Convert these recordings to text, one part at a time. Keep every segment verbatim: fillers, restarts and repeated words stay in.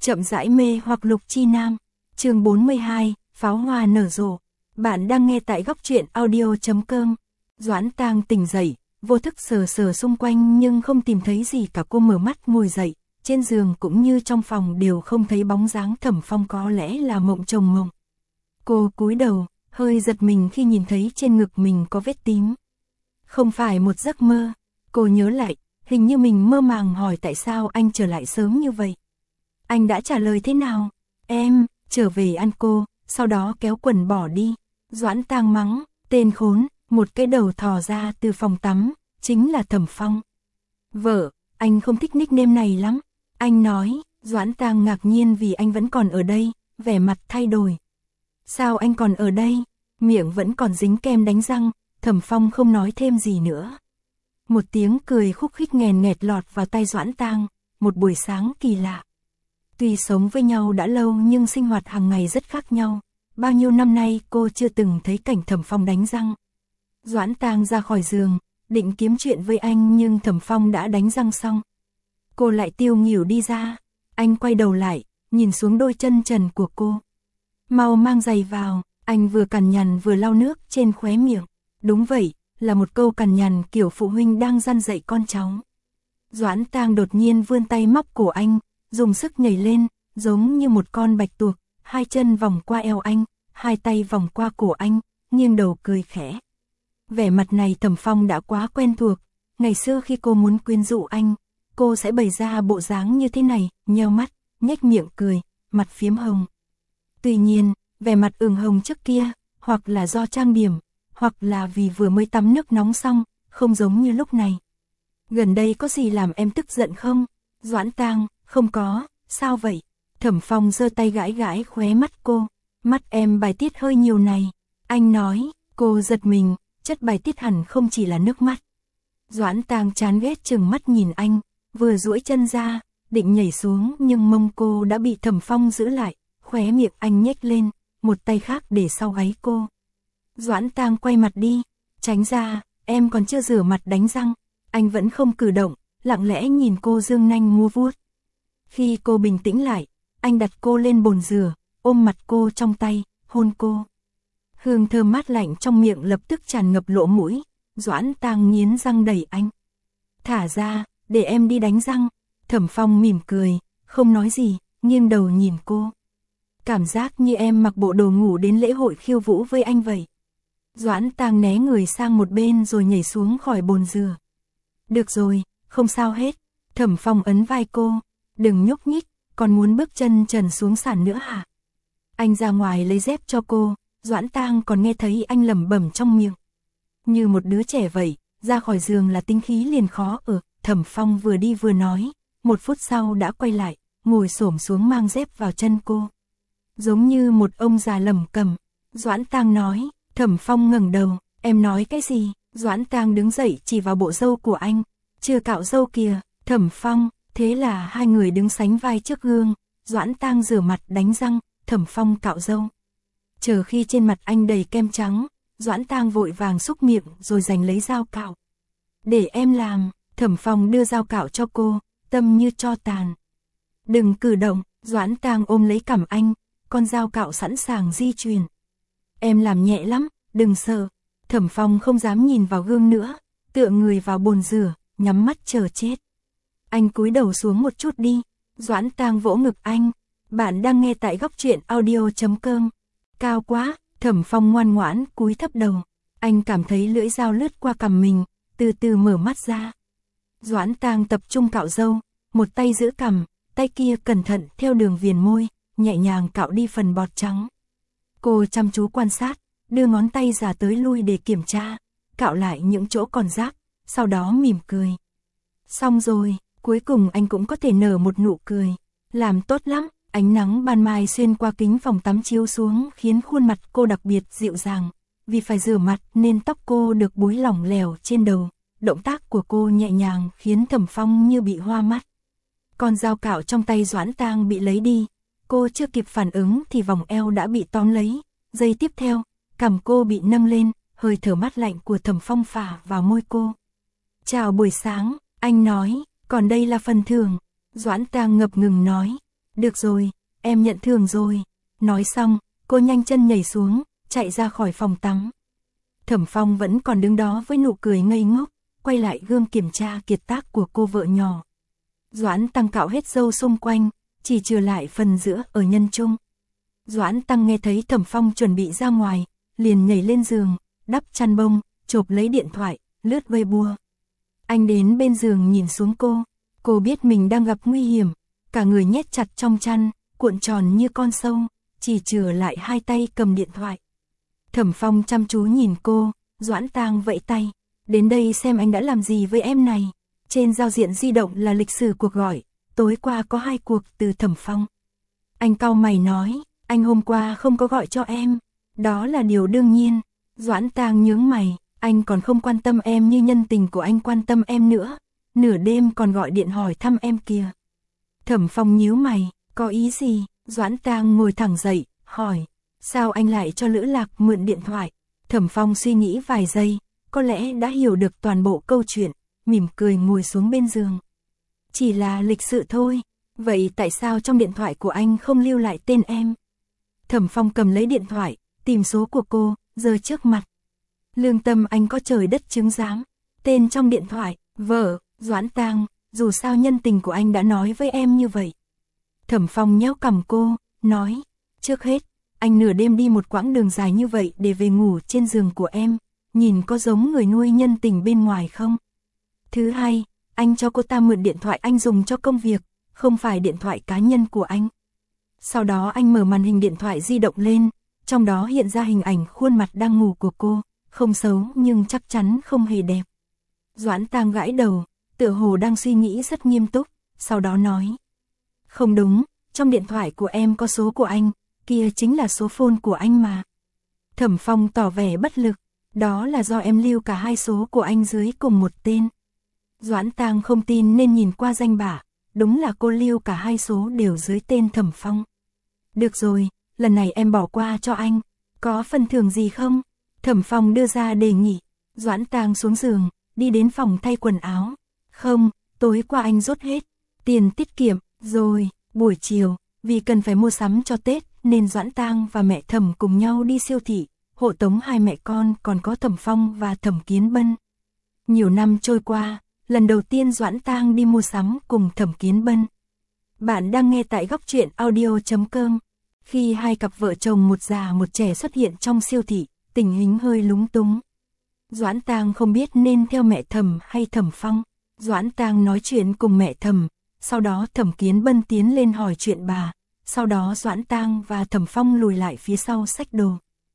Chậm rãi mê hoặc Lục Chi Nam. Chương bốn mươi hai, pháo hoa nở rộ. Bạn đang nghe tại góc truyện audio chấm com. Doãn Tang tỉnh dậy, vô thức sờ sờ xung quanh nhưng không tìm thấy gì cả. Cô mở mắt ngồi dậy, trên giường cũng như trong phòng đều không thấy bóng dáng Thẩm Phong, có lẽ là mộng chồng mộng. Cô cúi đầu, hơi giật mình khi nhìn thấy trên ngực mình có vết tím. Không phải một giấc mơ, cô nhớ lại, hình như mình mơ màng hỏi tại sao anh trở lại sớm như vậy. Anh đã trả lời thế nào? Em, trở về ăn cô, sau đó kéo quần bỏ đi. Doãn Tang mắng, tên khốn, một cái đầu thò ra từ phòng tắm, chính là Thẩm Phong. Vợ, anh không thích nickname này lắm. Anh nói, Doãn Tang ngạc nhiên vì anh vẫn còn ở đây, vẻ mặt thay đổi. Sao anh còn ở đây? Miệng vẫn còn dính kem đánh răng, Thẩm Phong không nói thêm gì nữa. Một tiếng cười khúc khích nghèn nghẹt lọt vào tai Doãn Tang, một buổi sáng kỳ lạ. Tuy sống với nhau đã lâu nhưng sinh hoạt hàng ngày rất khác nhau. Bao nhiêu năm nay cô chưa từng thấy cảnh Thẩm Phong đánh răng. Doãn Tang ra khỏi giường, định kiếm chuyện với anh nhưng Thẩm Phong đã đánh răng xong. Cô lại tiêu nghỉu đi ra. Anh quay đầu lại, nhìn xuống đôi chân trần của cô. Mau mang giày vào, anh vừa cằn nhằn vừa lau nước trên khóe miệng. Đúng vậy, là một câu cằn nhằn kiểu phụ huynh đang răn dạy con cháu. Doãn Tang đột nhiên vươn tay móc cổ anh, dùng sức nhảy lên, giống như một con bạch tuộc, hai chân vòng qua eo anh, hai tay vòng qua cổ anh, nghiêng đầu cười khẽ. Vẻ mặt này Thẩm Phong đã quá quen thuộc, ngày xưa khi cô muốn quyến rũ anh, cô sẽ bày ra bộ dáng như thế này, nheo mắt, nhếch miệng cười, mặt phiếm hồng. Tuy nhiên, vẻ mặt ửng hồng trước kia, hoặc là do trang điểm, hoặc là vì vừa mới tắm nước nóng xong, không giống như lúc này. Gần đây có gì làm em tức giận không? Doãn Tang, không có, sao vậy? Thẩm Phong giơ tay gãi gãi khóe mắt cô, mắt em bài tiết hơi nhiều này. Anh nói, cô giật mình, chất bài tiết hẳn không chỉ là nước mắt. Doãn Tang chán ghét chừng mắt nhìn anh, vừa duỗi chân ra, định nhảy xuống nhưng mông cô đã bị Thẩm Phong giữ lại, khóe miệng anh nhếch lên, một tay khác để sau gáy cô. Doãn Tang quay mặt đi, tránh ra, em còn chưa rửa mặt đánh răng. Anh vẫn không cử động, lặng lẽ nhìn cô dương nanh múa vuốt. Khi cô bình tĩnh lại, anh đặt cô lên bồn rửa, ôm mặt cô trong tay, hôn cô. Hương thơm mát lạnh trong miệng lập tức tràn ngập lỗ mũi. Doãn Tang nghiến răng đẩy anh. Thả ra, để em đi đánh răng. Thẩm Phong mỉm cười, không nói gì, nghiêng đầu nhìn cô. Cảm giác như em mặc bộ đồ ngủ đến lễ hội khiêu vũ với anh vậy. Doãn Tang né người sang một bên rồi nhảy xuống khỏi bồn rửa. Được rồi, không sao hết. Thẩm Phong ấn vai cô. Đừng nhúc nhích, còn muốn bước chân trần xuống sàn nữa hả? Anh ra ngoài lấy dép cho cô. Doãn Tang còn nghe thấy anh lẩm bẩm trong miệng. Như một đứa trẻ vậy, ra khỏi giường là tính khí liền khó ở. Thẩm Phong vừa đi vừa nói, một phút sau đã quay lại, ngồi xổm xuống mang dép vào chân cô. Giống như một ông già lẩm cẩm. Doãn Tang nói. Thẩm Phong ngẩng đầu, em nói cái gì? Doãn Tang đứng dậy chỉ vào bộ râu của anh. Chưa cạo râu kìa. Thẩm Phong. Thế là hai người đứng sánh vai trước gương. Doãn Tang rửa mặt đánh răng, Thẩm Phong cạo râu. Chờ khi trên mặt anh đầy kem trắng, Doãn Tang vội vàng xúc miệng rồi giành lấy dao cạo. Để em làm. Thẩm Phong đưa dao cạo cho cô, tâm như tro tàn. Đừng cử động. Doãn Tang ôm lấy cằm anh, con dao cạo sẵn sàng di chuyển. Em làm nhẹ lắm, đừng sợ. Thẩm Phong không dám nhìn vào gương nữa, tựa người vào bồn rửa, nhắm mắt chờ chết. Anh cúi đầu xuống một chút đi. Doãn Tang vỗ ngực anh. Bạn đang nghe tại góc truyện audio chấm com. Cao quá. Thẩm Phong ngoan ngoãn cúi thấp đầu. Anh cảm thấy lưỡi dao lướt qua cằm mình, từ từ mở mắt ra. Doãn Tang tập trung cạo râu, một tay giữ cằm, tay kia cẩn thận theo đường viền môi, nhẹ nhàng cạo đi phần bọt trắng. Cô chăm chú quan sát, đưa ngón tay ra tới lui để kiểm tra, cạo lại những chỗ còn rác, sau đó mỉm cười. Xong rồi, cuối cùng anh cũng có thể nở một nụ cười. Làm tốt lắm. Ánh nắng ban mai xuyên qua kính phòng tắm chiếu xuống khiến khuôn mặt cô đặc biệt dịu dàng. Vì phải rửa mặt nên tóc cô được búi lỏng lẻo trên đầu. Động tác của cô nhẹ nhàng khiến Thẩm Phong như bị hoa mắt. Con dao cạo trong tay Doãn Tang bị lấy đi. Cô chưa kịp phản ứng thì vòng eo đã bị tóm lấy. Giây tiếp theo, cằm cô bị nâng lên, hơi thở mát lạnh của Thẩm Phong phả vào môi cô. Chào buổi sáng, anh nói, còn đây là phần thưởng. Doãn Tang ngập ngừng nói. Được rồi, em nhận thưởng rồi. Nói xong, cô nhanh chân nhảy xuống, chạy ra khỏi phòng tắm. Thẩm Phong vẫn còn đứng đó với nụ cười ngây ngốc, quay lại gương kiểm tra kiệt tác của cô vợ nhỏ. Doãn Tăng cạo hết râu xung quanh, chỉ trừ lại phần giữa ở nhân trung. Doãn Tăng nghe thấy Thẩm Phong chuẩn bị ra ngoài, liền nhảy lên giường, đắp chăn bông, chộp lấy điện thoại, lướt Weibo. Anh đến bên giường nhìn xuống cô, cô biết mình đang gặp nguy hiểm, cả người nhét chặt trong chăn, cuộn tròn như con sâu, chỉ trừ lại hai tay cầm điện thoại. Thẩm Phong chăm chú nhìn cô, Doãn Tang vẫy tay, đến đây xem anh đã làm gì với em này. Trên giao diện di động là lịch sử cuộc gọi, tối qua có hai cuộc từ Thẩm Phong. Anh cau mày nói, anh hôm qua không có gọi cho em, đó là điều đương nhiên. Doãn Tang nhướng mày, anh còn không quan tâm em như nhân tình của anh quan tâm em nữa, nửa đêm còn gọi điện hỏi thăm em kìa. Thẩm Phong nhíu mày, có ý gì? Doãn Tang ngồi thẳng dậy, hỏi, sao anh lại cho Lữ Lạc mượn điện thoại? Thẩm Phong suy nghĩ vài giây, có lẽ đã hiểu được toàn bộ câu chuyện, mỉm cười ngồi xuống bên giường. Chỉ là lịch sự thôi, vậy tại sao trong điện thoại của anh không lưu lại tên em? Thẩm Phong cầm lấy điện thoại, tìm số của cô, giơ trước mặt. Lương tâm anh có trời đất chứng giám, tên trong điện thoại, vợ, Doãn Tang, dù sao nhân tình của anh đã nói với em như vậy. Thẩm Phong nhéo cằm cô, nói, trước hết, anh nửa đêm đi một quãng đường dài như vậy để về ngủ trên giường của em, nhìn có giống người nuôi nhân tình bên ngoài không? Thứ hai, anh cho cô ta mượn điện thoại anh dùng cho công việc, không phải điện thoại cá nhân của anh. Sau đó anh mở màn hình điện thoại di động lên, trong đó hiện ra hình ảnh khuôn mặt đang ngủ của cô, không xấu nhưng chắc chắn không hề đẹp. Doãn Tang gãi đầu, tựa hồ đang suy nghĩ rất nghiêm túc, sau đó nói. Không đúng, trong điện thoại của em có số của anh, kia chính là số phone của anh mà. Thẩm Phong tỏ vẻ bất lực, đó là do em lưu cả hai số của anh dưới cùng một tên. Doãn Tang không tin nên nhìn qua danh bạ, đúng là cô lưu cả hai số đều dưới tên Thẩm Phong. Được rồi, lần này em bỏ qua cho anh, có phần thưởng gì không? Thẩm Phong đưa ra đề nghị. Doãn Tang xuống giường, đi đến phòng thay quần áo. Không, tối qua anh rút hết tiền tiết kiệm, rồi, buổi chiều, vì cần phải mua sắm cho Tết nên Doãn Tang và mẹ Thẩm cùng nhau đi siêu thị, hộ tống hai mẹ con còn có Thẩm Phong và Thẩm Kiến Bân. Nhiều năm trôi qua, lần đầu tiên Doãn Tang đi mua sắm cùng Thẩm Kiến Bân. Bạn đang nghe tại góc truyện audio chấm com. Khi hai cặp vợ chồng một già một trẻ xuất hiện trong siêu thị, tình hình hơi lúng túng. Doãn Tang không biết nên theo mẹ Thẩm hay Thẩm Phong. Doãn Tang nói chuyện cùng mẹ Thẩm, sau đó Thẩm Kiến Bân tiến lên hỏi chuyện bà, sau đó Doãn Tang và Thẩm Phong lùi lại phía sau xách đồ.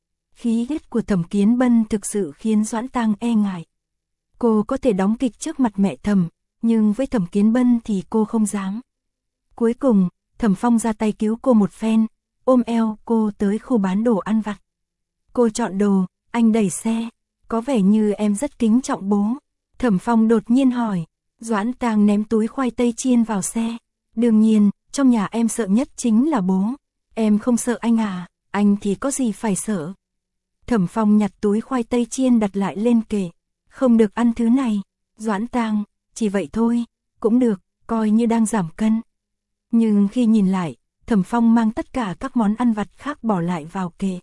Khí huyết của Thẩm Kiến Bân thực sự khiến Doãn Tang e ngại. Cô có thể đóng kịch trước mặt mẹ Thẩm, nhưng với Thẩm Kiến Bân thì cô không dám. Cuối cùng, Thẩm Phong ra tay cứu cô một phen, ôm eo cô tới khu bán đồ ăn vặt. Cô chọn đồ, anh đẩy xe, có vẻ như em rất kính trọng bố. Thẩm Phong đột nhiên hỏi. Doãn Tang ném túi khoai tây chiên vào xe. Đương nhiên, trong nhà em sợ nhất chính là bố. Em không sợ anh à, anh thì có gì phải sợ. Thẩm Phong nhặt túi khoai tây chiên đặt lại lên kệ. Không được ăn thứ này. Doãn Tang, chỉ vậy thôi, cũng được, coi như đang giảm cân. Nhưng khi nhìn lại, Thẩm Phong mang tất cả các món ăn vặt khác bỏ lại vào kệ.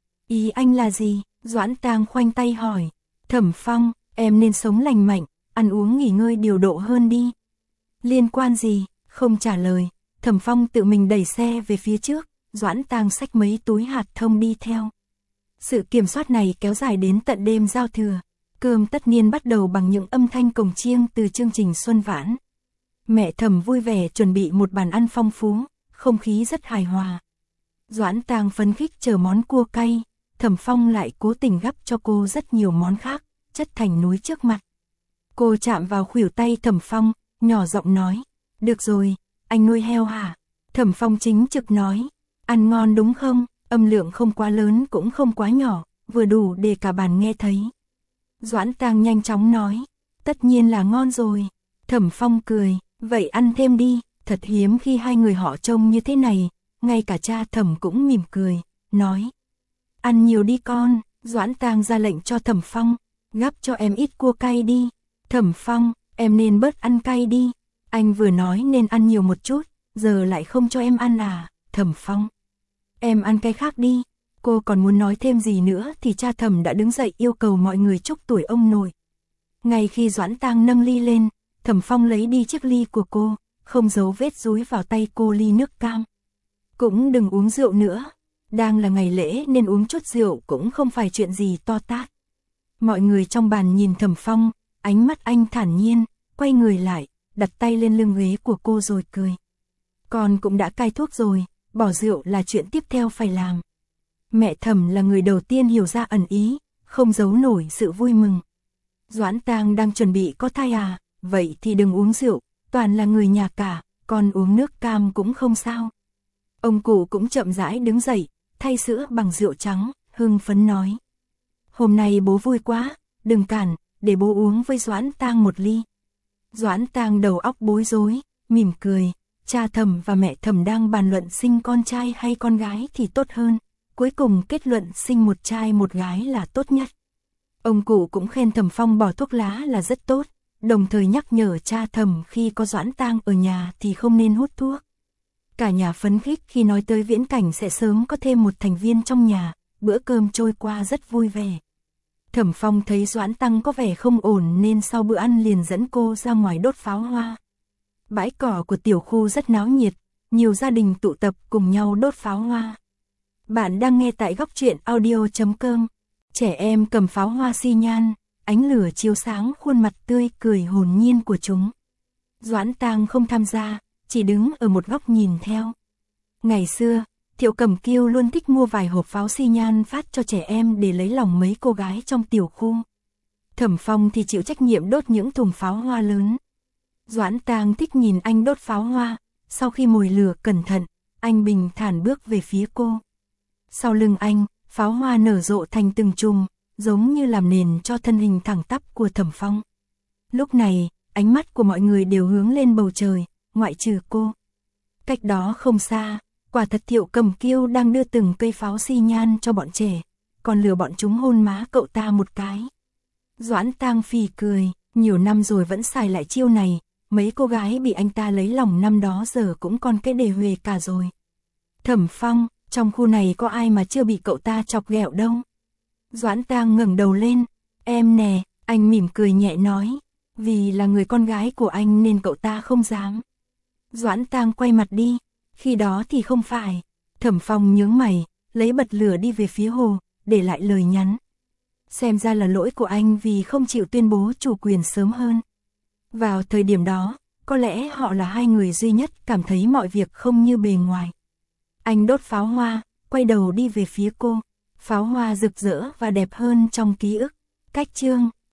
Ý anh là gì? Doãn Tang khoanh tay hỏi. Thẩm Phong, em nên sống lành mạnh, ăn uống nghỉ ngơi điều độ hơn đi. Liên quan gì? Không trả lời. Thẩm Phong tự mình đẩy xe về phía trước, Doãn Tang xách mấy túi hạt thông đi theo. Sự kiểm soát này kéo dài đến tận đêm giao thừa. Cơm tất niên bắt đầu bằng những âm thanh cồng chiêng từ chương trình Xuân Vãn. Mẹ Thẩm vui vẻ chuẩn bị một bàn ăn phong phú, không khí rất hài hòa. Doãn Tang phấn khích chờ món cua cay, Thẩm Phong lại cố tình gắp cho cô rất nhiều món khác, chất thành núi trước mặt. Cô chạm vào khuỷu tay Thẩm Phong, nhỏ giọng nói, được rồi, anh nuôi heo hả? Thẩm Phong chính trực nói, ăn ngon đúng không? Âm lượng không quá lớn cũng không quá nhỏ, vừa đủ để cả bàn nghe thấy. Doãn Tang nhanh chóng nói, tất nhiên là ngon rồi. Thẩm Phong cười, vậy ăn thêm đi, thật hiếm khi hai người họ trông như thế này, ngay cả cha Thẩm cũng mỉm cười, nói. Ăn nhiều đi con, Doãn Tang ra lệnh cho Thẩm Phong, gắp cho em ít cua cay đi. Thẩm Phong, em nên bớt ăn cay đi. Anh vừa nói nên ăn nhiều một chút, giờ lại không cho em ăn à, Thẩm Phong. Em ăn cái khác đi. Cô còn muốn nói thêm gì nữa thì cha Thẩm đã đứng dậy yêu cầu mọi người chúc tuổi ông nội. Ngay khi Doãn Tang nâng ly lên, Thẩm Phong lấy đi chiếc ly của cô, không giấu vết dúi vào tay cô ly nước cam. Cũng đừng uống rượu nữa, đang là ngày lễ nên uống chút rượu cũng không phải chuyện gì to tát. Mọi người trong bàn nhìn Thẩm Phong, ánh mắt anh thản nhiên, quay người lại, đặt tay lên lưng ghế của cô rồi cười. Con cũng đã cai thuốc rồi, bỏ rượu là chuyện tiếp theo phải làm. Mẹ Thẩm là người đầu tiên hiểu ra ẩn ý, không giấu nổi sự vui mừng. Doãn Tang đang chuẩn bị có thai à, vậy thì đừng uống rượu, toàn là người nhà cả, con uống nước cam cũng không sao. Ông cụ cũng chậm rãi đứng dậy, thay sữa bằng rượu trắng, hưng phấn nói. Hôm nay bố vui quá, đừng cản, để bố uống với Doãn Tang một ly. Doãn Tang đầu óc bối rối, mỉm cười, cha Thẩm và mẹ Thẩm đang bàn luận sinh con trai hay con gái thì tốt hơn, cuối cùng kết luận sinh một trai một gái là tốt nhất. Ông cụ cũng khen Thẩm Phong bỏ thuốc lá là rất tốt, đồng thời nhắc nhở cha Thẩm khi có Doãn Tang ở nhà thì không nên hút thuốc. Cả nhà phấn khích khi nói tới viễn cảnh sẽ sớm có thêm một thành viên trong nhà, bữa cơm trôi qua rất vui vẻ. Thẩm Phong thấy Doãn Tang có vẻ không ổn nên sau bữa ăn liền dẫn cô ra ngoài đốt pháo hoa. Bãi cỏ của tiểu khu rất náo nhiệt, nhiều gia đình tụ tập cùng nhau đốt pháo hoa. Bạn đang nghe tại góc truyện audio chấm com. Trẻ em cầm pháo hoa xi nhan, ánh lửa chiếu sáng khuôn mặt tươi cười hồn nhiên của chúng. Doãn Tang không tham gia, chỉ đứng ở một góc nhìn theo. Ngày xưa, Thiệu Cẩm Kiêu luôn thích mua vài hộp pháo xi nhan phát cho trẻ em để lấy lòng mấy cô gái trong tiểu khu. Thẩm Phong thì chịu trách nhiệm đốt những thùng pháo hoa lớn. Doãn Tang thích nhìn anh đốt pháo hoa, sau khi mồi lửa cẩn thận, anh bình thản bước về phía cô. Sau lưng anh, pháo hoa nở rộ thành từng chùm, giống như làm nền cho thân hình thẳng tắp của Thẩm Phong. Lúc này, ánh mắt của mọi người đều hướng lên bầu trời, ngoại trừ cô. Cách đó không xa, quả thật Thiệu Cẩm Kiêu đang đưa từng cây pháo xi nhan cho bọn trẻ, còn lừa bọn chúng hôn má cậu ta một cái. Doãn Tang phì cười, nhiều năm rồi vẫn xài lại chiêu này, mấy cô gái bị anh ta lấy lòng năm đó giờ cũng còn cái đề huề cả rồi. Thẩm Phong, trong khu này có ai mà chưa bị cậu ta chọc ghẹo đâu. Doãn Tang ngẩng đầu lên, em nè, anh mỉm cười nhẹ nói, vì là người con gái của anh nên cậu ta không dám. Doãn Tang quay mặt đi, khi đó thì không phải. Thẩm Phong nhướng mày, lấy bật lửa đi về phía hồ, để lại lời nhắn. Xem ra là lỗi của anh vì không chịu tuyên bố chủ quyền sớm hơn. Vào thời điểm đó, có lẽ họ là hai người duy nhất cảm thấy mọi việc không như bề ngoài. Anh đốt pháo hoa, quay đầu đi về phía cô. Pháo hoa rực rỡ và đẹp hơn trong ký ức. Cách chương